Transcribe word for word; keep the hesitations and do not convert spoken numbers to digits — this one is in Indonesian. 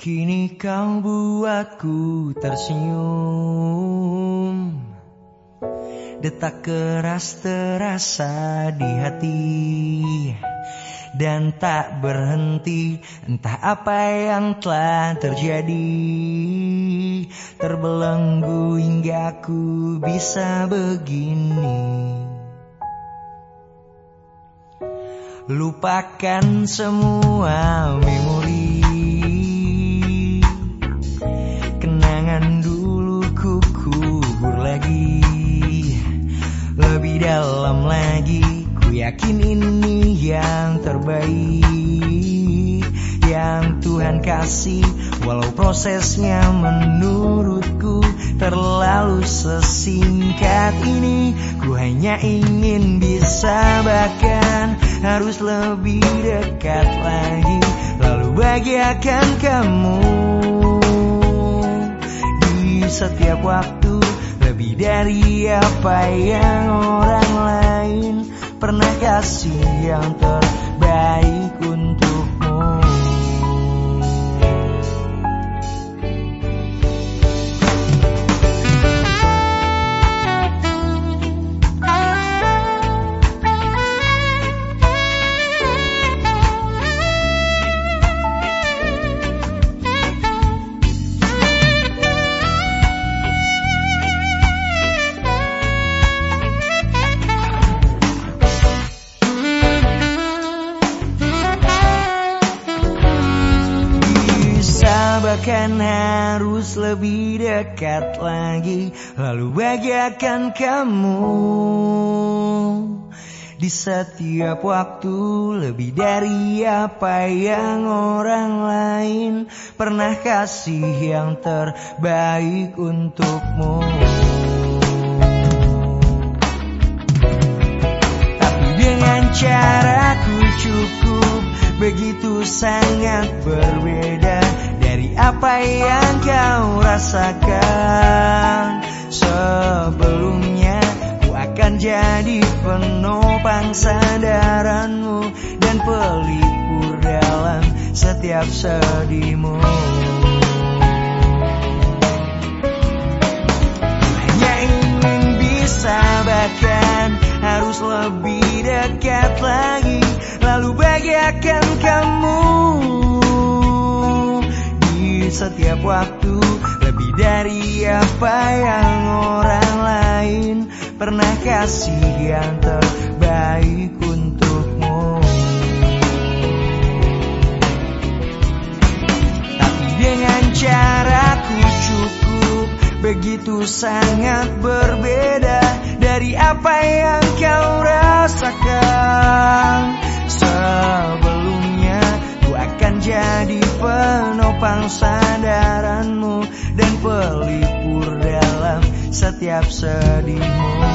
Kini kau buatku tersenyum, detak keras terasa di hati dan tak berhenti. Entah apa yang telah terjadi, terbelenggu hingga ku bisa begini. Lupakan semua memori, kenangan dulu ku kubur lagi. Lebih dalam lagi, ku yakin ini yang terbaik yang Tuhan kasih. Walau prosesnya menurutku terlalu sesingkat ini, ku hanya ingin bisa, bahkan harus lebih dekat lagi. Lalu bahagiakan kamu di setiap waktu, lebih dari apa yang orang lain pernah kasih yang terbaik untukmu. Bahkan harus lebih dekat lagi. Lalu bahagiakan kamu di setiap waktu, lebih dari apa yang orang lain pernah kasih yang terbaik untukmu. Tapi dengan caraku cukup begitu sangat berbeda dari apa yang kau rasakan sebelumnya. Ku akan jadi penopang sadaranmu dan pelipur dalam setiap sedihmu. Hanya ingin bisa, bahkan harus lebih dekat lagi. Lalu bahagiakan kamu di setiap waktu, lebih dari apa yang orang lain pernah kasih yang terbaik untukmu. Tapi dengan caraku cukup begitu sangat berbeda dari apa yang kau rasakan sebelumnya. Ku akan jadi penopang sadaranmu dan pelipur dalam setiap sedihmu.